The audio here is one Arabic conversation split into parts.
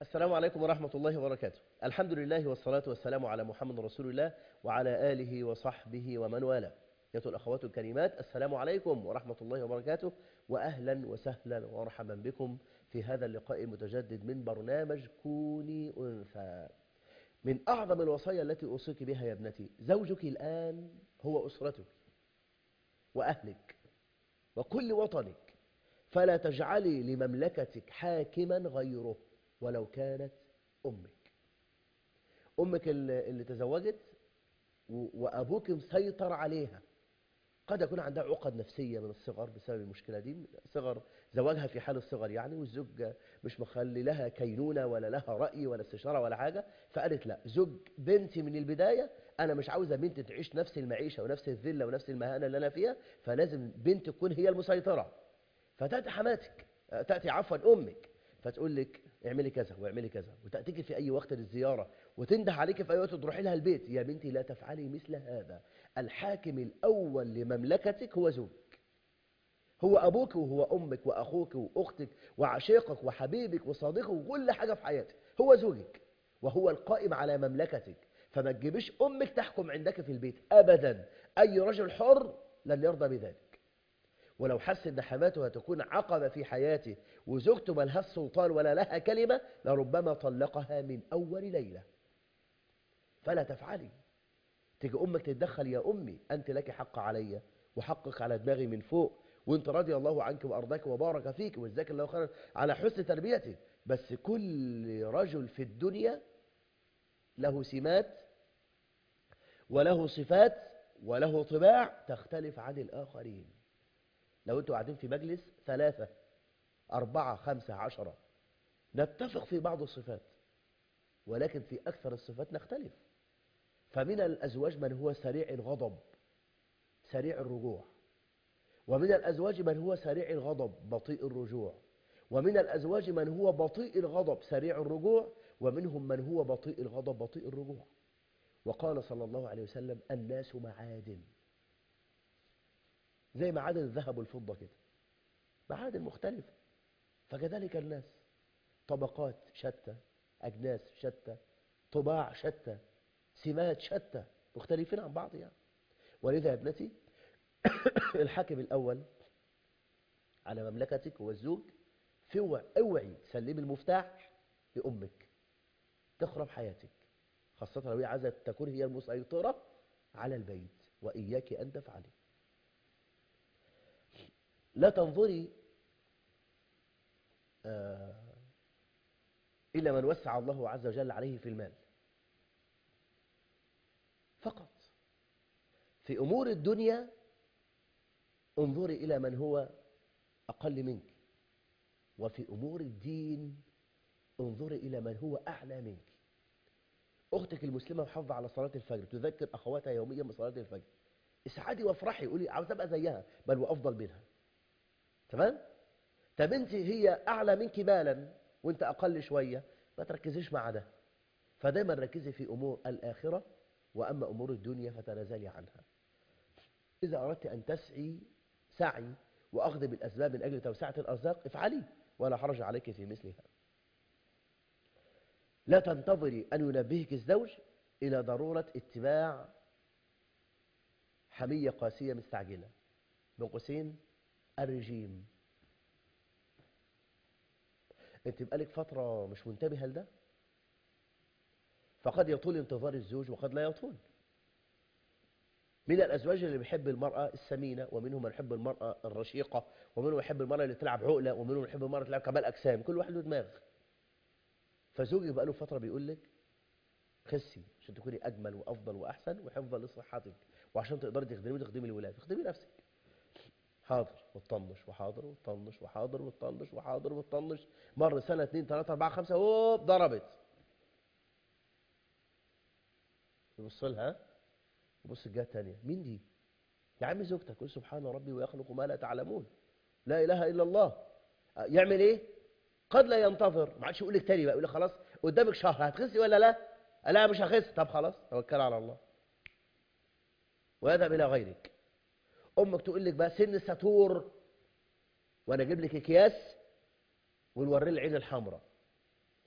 السلام عليكم ورحمة الله وبركاته. الحمد لله والصلاة والسلام على محمد رسول الله وعلى آله وصحبه ومن والاه. أيها الأخوات الكريمات، السلام عليكم ورحمة الله وبركاته، وأهلا وسهلا ومرحبا بكم في هذا اللقاء المتجدد من برنامج كوني أنثى. من أعظم الوصايا التي أوصيك بها يا ابنتي، زوجك الآن هو أسرتك وأهلك وكل وطنك، فلا تجعلي لمملكتك حاكما غيره ولو كانت أمك. أمك اللي تزوجت وأبوك مسيطر عليها، قد يكون عندها عقد نفسية من الصغر بسبب المشكلة دي، صغر زواجها في حال الصغر يعني، والزوج مش مخلي لها كينونة ولا لها رأي ولا استشارة ولا حاجة، فقالت لا، زوج بنتي من البداية أنا مش عاوزة بنتي تعيش نفس المعيشة ونفس الذلة ونفس المهانة اللي أنا فيها، فلازم بنت تكون هي المسيطرة. فتأتي حماتك، تأتي عفوا أمك، فتقول لك اعملي كذا واعملي كذا، وتأتيك في أي وقت للزيارة وتنده عليك في أي وقت تروحي لها البيت. يا بنتي لا تفعلي مثل هذا. الحاكم الأول لمملكتك هو زوجك، هو أبوك وهو أمك وأخوك وأختك وعشيقك وحبيبك وصديقك وكل حاجة في حياتك، هو زوجك وهو القائم على مملكتك. فما تجيبش أمك تحكم عندك في البيت أبدا. أي رجل حر لن يرضى بذلك، ولو حس ان حماته هتكون عقبة في حياته وزوجته ملهاش سلطان ولا لها كلمة لربما طلقها من أول ليلة. فلا تفعلي. تيجي أمك تتدخل، يا أمي أنت لك حق علي وحقك على دماغي من فوق، وانت رضي الله عنك وأرضاك وبارك فيك وجزاك الله خيرا على حسن تربيتك. بس كل رجل في الدنيا له سمات وله صفات وله طباع تختلف عن الآخرين. لو انتوا قاعدين في مجلس 3 4 5 10 نتفق في بعض الصفات، ولكن في أكثر الصفات نختلف. فمن الأزواج من هو سريع الغضب سريع الرجوع، ومن الأزواج من هو سريع الغضب بطيء الرجوع، ومن الأزواج من هو بطيء الغضب سريع الرجوع، ومنهم من هو بطيء الغضب بطيء الرجوع. وقال صلى الله عليه وسلم: الناس معادن، زي معادن الذهب والفضة كده، معادن مختلفة. فكذلك الناس طبقات شتى، أجناس شتى، طباع شتى، سمات شتى، مختلفين عن بعض يعني. ولذا يا ابنتي الحاكم الأول على مملكتك هو الزوج. اوعي تسلمي المفتاح لأمك تخرب حياتك، خاصة لو هي عايزة تكون هي المسيطرة على البيت، وإياك أن تفعلي. لا تنظري إلا من وسع الله عز وجل عليه في المال فقط. في أمور الدنيا انظري إلى من هو أقل منك، وفي أمور الدين انظري إلى من هو أعلى منك. أختك المسلمة محافظة على صلاة الفجر، تذكر أخواتها يوميا بصلاة الفجر، اسعدي وافرحي، قولي عاوز أبقى زيها بل وأفضل منها. تمام؟ طب أنت هي أعلى منك مالا وأنت أقل شوية، ما تركزيش مع ده. فدايما ركزي في أمور الآخرة، وأما أمور الدنيا فتنازلي عنها. إذا أردت أن تسعي سعي وأخذ بالأسباب من أجل توسعة الأرزاق افعلي، ولا حرج عليك في مثلها. لا تنتظري أن ينبهك الزوج إلى ضرورة اتباع حمية قاسية مستعجلة، بين قوسين الرجيم. انت بقالك فترة مش منتبهة لده، فقد يطول انتظار الزوج وقد لا يطول. من الأزواج اللي بيحب المرأة السمينة، ومنهم من يحب المرأة الرشيقة، ومنهم يحب المرأة اللي تلعب عقلة، ومنهم يحب المرأة اللي تلعب كمال أجسام، كل واحد له دماغ. فزوجي بقاله فترة بيقول لك خسي عشان تكوني أجمل وأفضل وأحسن وحفظا لصحتك، وعشان تقدري تخدمي الولاد، تخدمي نفسك. حاضر وتطنش، وحاضر وتطنش، وحاضر وتطنش، وحاضر وتطنش. مر سنة 2 3 4 5 هوب ضربت. يبص لها وبص الجهة الثانية، مين دي؟ يا عم زوجتك. قل سبحان ربي ويخلق ما لا تعلمون، لا إله إلا الله. يعمل إيه؟ قد لا ينتظر، ما عادش يقول لك تاني بقى، يقول لك خلاص قدامك شهر هتخسي ولا لا؟ لا مش هخس. طب خلاص توكل على الله ويذهب إلى غيرك. أمك تقول لك بقى سن الساتور، وأنا أجيب لك أكياس ونوري العين الحمراء.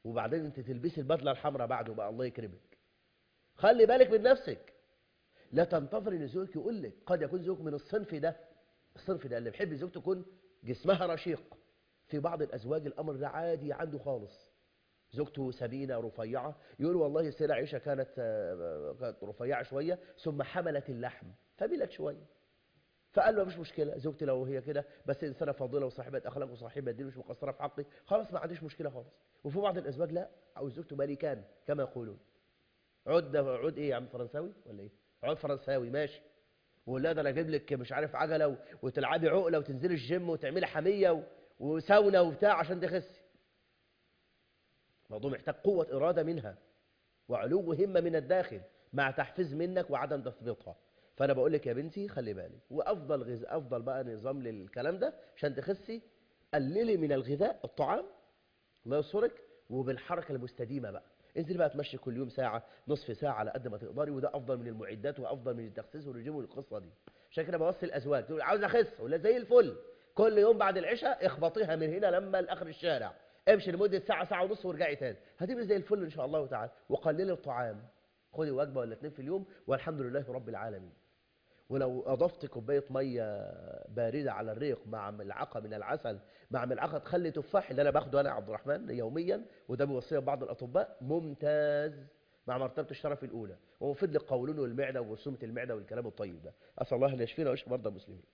وبعدين انت تلبسي البدله الحمراء بعده بقى، الله يكرمك. خلي بالك من نفسك، لا تنتظر ان زوجك يقول لك. قد يكون زوجك من الصنف ده، الصنف ده اللي بيحب زوجته تكون جسمها رشيق. في بعض الازواج الامر ده عادي عنده خالص، زوجته سمينه رفيعه، يقول والله السيده عائشه كانت رفيعه شويه ثم حملت اللحم فملت شويه، فقال له مش مشكله، زوجتي لو هي كده بس انسانه فاضله وصاحبه اخلاق وصاحبه دين مش مقصره في حقي، خلاص ما عنديش مشكله خالص. وفي بعض الازواج لا، عاوز زوجته ملكان كما يقولون. عود ايه يا عم، فرنساوي ولا ايه؟ عود فرنساوي ماشي، ولا ده انا اجيب لك مش عارف عجله وتلعبي عقله وتنزلي الجيم وتعملي حميه وساونا وبتاع عشان تخسي. الموضوع محتاج قوه اراده منها وعلو همه من الداخل مع تحفيز منك وعدم تثبيطها. فانا بقول لك يا بنتي خلي بالك، وافضل غذاء، افضل بقى نظام للكلام ده عشان تخسي، قللي من الغذاء الطعام الله يسترك، وبالحركه المستديمه بقى. انزلي بقى تمشي كل يوم ساعه، نصف ساعه على قد ما تقدري، وده افضل من المعدات وافضل من التخسيس والرجيم والقصه دي. عشان كده بوصي الازواج تقول عاوز اخس ولا زي الفل، كل يوم بعد العشاء اخبطيها من هنا لما لاخر الشارع، امشي لمده ساعه ساعه ونص وارجعي تاني، هتبقي زي الفل ان شاء الله تعالى. وقللي الطعام، خدي وجبه ولا اتنين في اليوم والحمد لله رب العالمين. ولو اضفت كوبايه ميه بارده على الريق مع ملعقه من العسل مع ملعقه خل تفاح اللي انا باخده انا عبد الرحمن يوميا، وده بيوصيه بعض الاطباء، ممتاز مع مرتبه الشرف الاولى، ومفيد للقولون والمعده وجرثومه المعده والكلام الطيب ده. اسال الله ان يشفينا ويشفي مرضى المسلمين.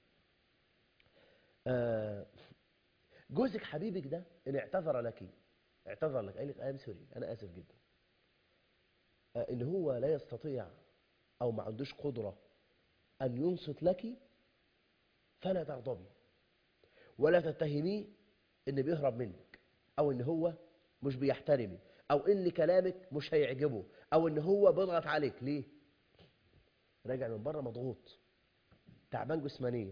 آه، جوزك حبيبك ده ان اعتذر لك، اعتذر لك قال لك ام سوري انا اسف جدا، ان هو لا يستطيع او ما عندوش قدره ان ينصت لك، فلا تغضبي ولا تتهميه ان بيهرب منك، او ان هو مش بيحترمك، او ان كلامك مش هيعجبه، او ان هو بيضغط عليك. ليه؟ راجع من بره مضغوط تعبان جسمانيا،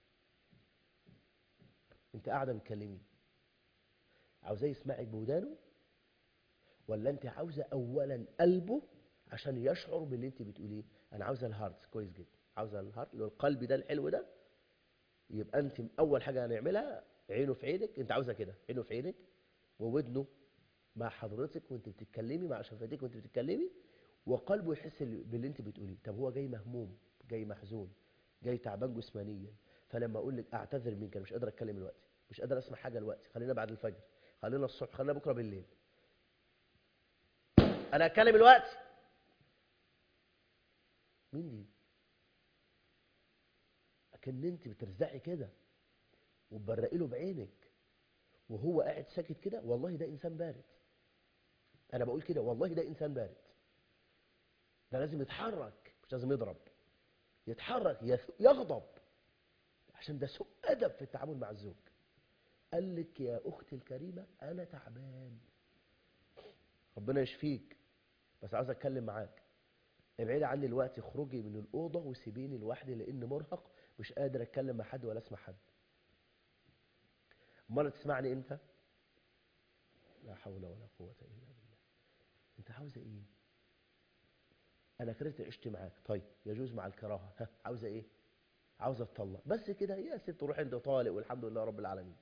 انت قاعده بتكلميه، عاوزاه يسمعك بودانه ولا انت عاوزه اولا قلبه عشان يشعر باللي انت بتقوليه؟ انا عاوزه الهارت كويس جدا، عاوزه الهارت اللي هو القلب ده الحلو ده. يبقى انت اول حاجه هنعملها عينه في عينك، انت عاوزه كده، عينه في عينك وودنه مع حضرتك وانت بتتكلمي، مع شفتيك وانت بتتكلمي، وقلبه يحس باللي انت بتقوليه. طب هو جاي مهموم، جاي محزون، جاي تعبان جسمانيا، فلما اقول لك اعتذر منك انا مش قادر اتكلم دلوقتي، مش قادر اسمع حاجه دلوقتي، خلينا بعد الفجر، خلينا الصبح، خلينا بكره بالليل، انا هتكلم دلوقتي. مين دي؟ اكن انت بترزعي كده وتبرقي له بعينك وهو قاعد ساكت كده، والله ده انسان بارد. انا بقول كده والله ده انسان بارد، ده لازم يتحرك مش لازم يضرب، يتحرك يغضب، عشان ده سوء ادب في التعامل مع الزوج. قال لك يا اختي الكريمه انا تعبان، ربنا يشفيك بس عاوز اتكلم معاك، ابعدي عني دلوقتي، اخرجي من الاوضه وسيبيني لوحدي لان مرهق مش قادر اتكلم مع حد ولا اسمع حد. امال تسمعني امتى؟ لا حول ولا قوه الا بالله. انت عاوزه ايه؟ انا كرهت عشت معاك، طيب يجوز مع الكراهه، ها عاوزه ايه؟ عاوزه اتطلق بس كده يا ست، روح انت طالق والحمد لله رب العالمين.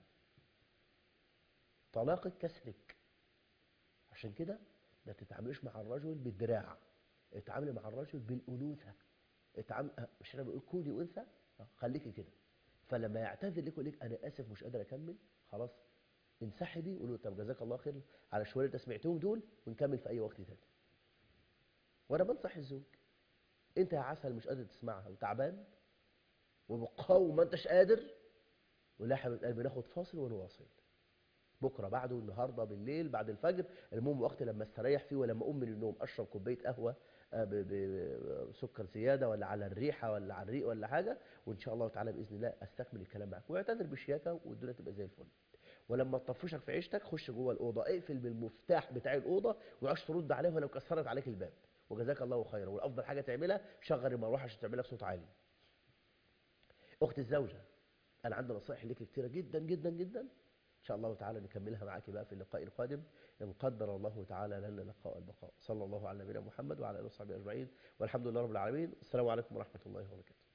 طلاقك كسرك، عشان كده ما تتعامليش مع الرجل بالدراع، اتعاملي مع الرجل بالانوثه، مش انا بقول كوني انثى، خليكي كده. فلما يعتذر لك ويقول لك انا اسف مش قادر اكمل، خلاص انسحبي وقولي له طب جزاك الله خير على الشويه اللي انت سمعتهم دول، ونكمل في اي وقت تاني. وانا بنصح الزوج، انت يا عسل مش قادر تسمعها وتعبان وبقاوم ما انتش قادر، ولا يا حبيب قلبي ناخد فاصل ونواصل بكره بعده، النهارده بالليل بعد الفجر، المهم وقت لما استريح فيه ولما اقوم من النوم اشرب كوبايه قهوه بسكر زياده ولا على الريحه ولا على الريق ولا حاجه، وان شاء الله تعالى باذن الله استكمل الكلام معاك واعتذر بشياكه والدنيا تبقى زي الفل. ولما تطفشك في عيشتك خش جوه الاوضه، اقفل بالمفتاح بتاع الاوضه وعش ترد عليه ولو كسرت عليك الباب، وجزاك الله خيرا. والافضل حاجه تعملها شغل المروحه عشان تعمل لك صوت عالي. اختي الزوجه، انا عندي نصائح ليك كتيره جدا جدا جدا، إن شاء الله تعالى نكملها معاك بقى في اللقاء القادم إن قدر الله تعالى لنا اللقاء والبقاء. صلى الله على نبينا محمد وعلى آله وصحبه أجمعين، والحمد لله رب العالمين. السلام عليكم ورحمة الله وبركاته.